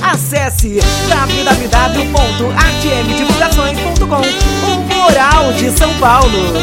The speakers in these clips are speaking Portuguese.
Acesse www.atmdivulgações.com. O Moral de São Paulo.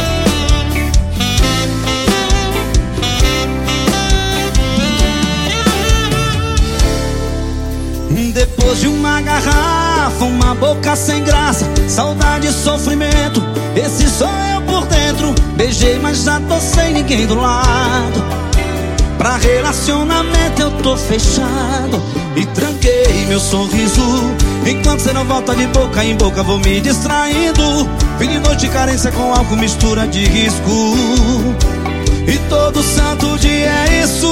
Depois de uma garrafa, uma boca sem graça, saudade e sofrimento, esse sou eu por dentro. Beijei, mas já tô sem ninguém do lado. Pra relacionamento eu tô fechado e tranquei meu sorriso. Enquanto cê não volta de boca em boca, vou me distraindo. Fim de noite, carência com álcool, mistura de risco. E todo santo dia é isso.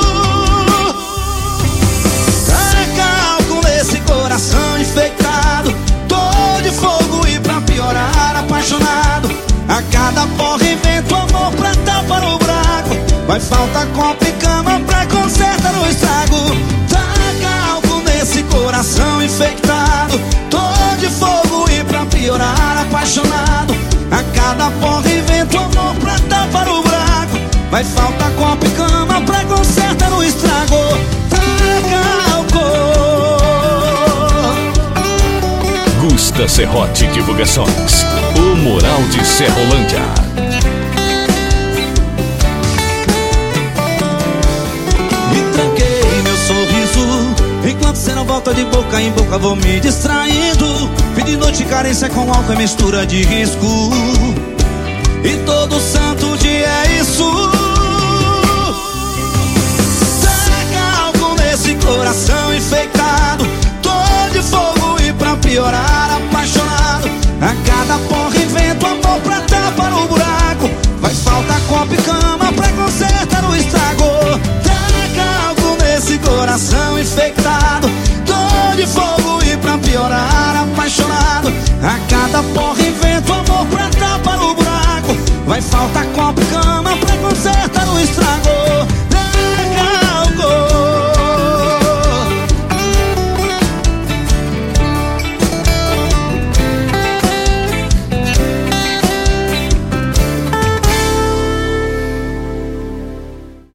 Esse coração infectado, tô de fogo e pra piorar apaixonado. A cada porra invento amor pra tapar o buraco. Vai faltar copo e cama pra consertar o estrago. Taca algo nesse coração infectado, tô de fogo e pra piorar apaixonado. A cada porra invento amor pra tapar o buraco. Vai faltar copo e cama pra consertar o estrago. Taca álcool. Gusta Serrote Divulgações, o Moral de Serrolândia. E tranquei meu sorriso. Enquanto cê não volta de boca em boca, vou me distraindo. Fim de noite, carência com álcool é mistura de risco. E todo santo dia é isso. Taca algo nesse coração infectado, tô de fogo e pra piorar apaixonado. A cada porra invento amor pra tapar o buraco. Vai faltar copo e cama pra consertar o estrago. Taca algo nesse coração infectado, tô de fogo e pra piorar apaixonado. A cada porra invento amor pra tapar o buraco. Vai faltar copo e cama pra